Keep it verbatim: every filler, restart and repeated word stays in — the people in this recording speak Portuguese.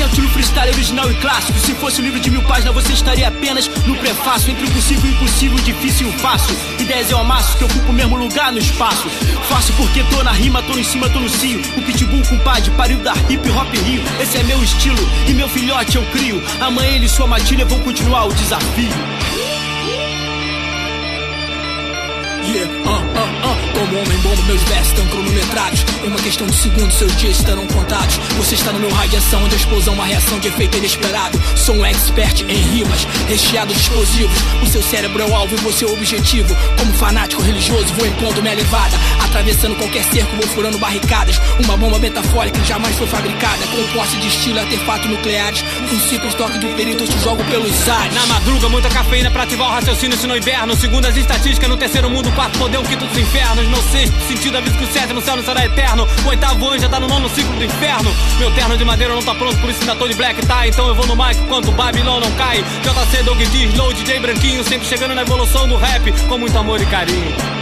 Pensamento no freestyle original e clássico. Se fosse um livro de mil páginas, você estaria apenas no prefácio. Entre o possível e o impossível, o difícil e o fácil. Ideias eu amasso, que ocupa o mesmo lugar no espaço. Fácil porque tô na rima, tô em cima, tô no cio. O pitbull, compadre, pariu da hip hop rio. Esse é meu estilo e meu filhote eu crio. Amanhã ele e sua matilha vão continuar o desafio. Yeah, uh, uh, uh. Como homem bomba, meus versos estão cronometrados. Em uma questão de segundos, seus dias estarão contados. Você está no meu raio de ação, onde a explosão, uma reação de efeito inesperado. Sou um expert em rimas, recheado de explosivos. O seu cérebro é o alvo e você é o objetivo. Como fanático religioso, vou impondo minha levada. Atravessando qualquer cerco, vou furando barricadas. Uma bomba metafórica que jamais foi fabricada. Composta de estilo e artefatos nucleares. Um simples toque de um perito, eu te jogo pelos ares. Na madruga, muita cafeína pra ativar o raciocínio, se no inverno. Segundo as estatísticas, no terceiro mundo, quarto poder, o quinto dos infernos. No sexto sentido, aviso que o sétimo céu não será eterno. O oitavo anjo já tá no nono ciclo do inferno. Meu terno de madeira não tá pronto, por isso ainda tô de black tie. Então eu vou no mic quanto o Babilão não cai. J C, Doug D, Slow, D J Branquinho, sempre chegando na evolução do rap com muito amor e carinho.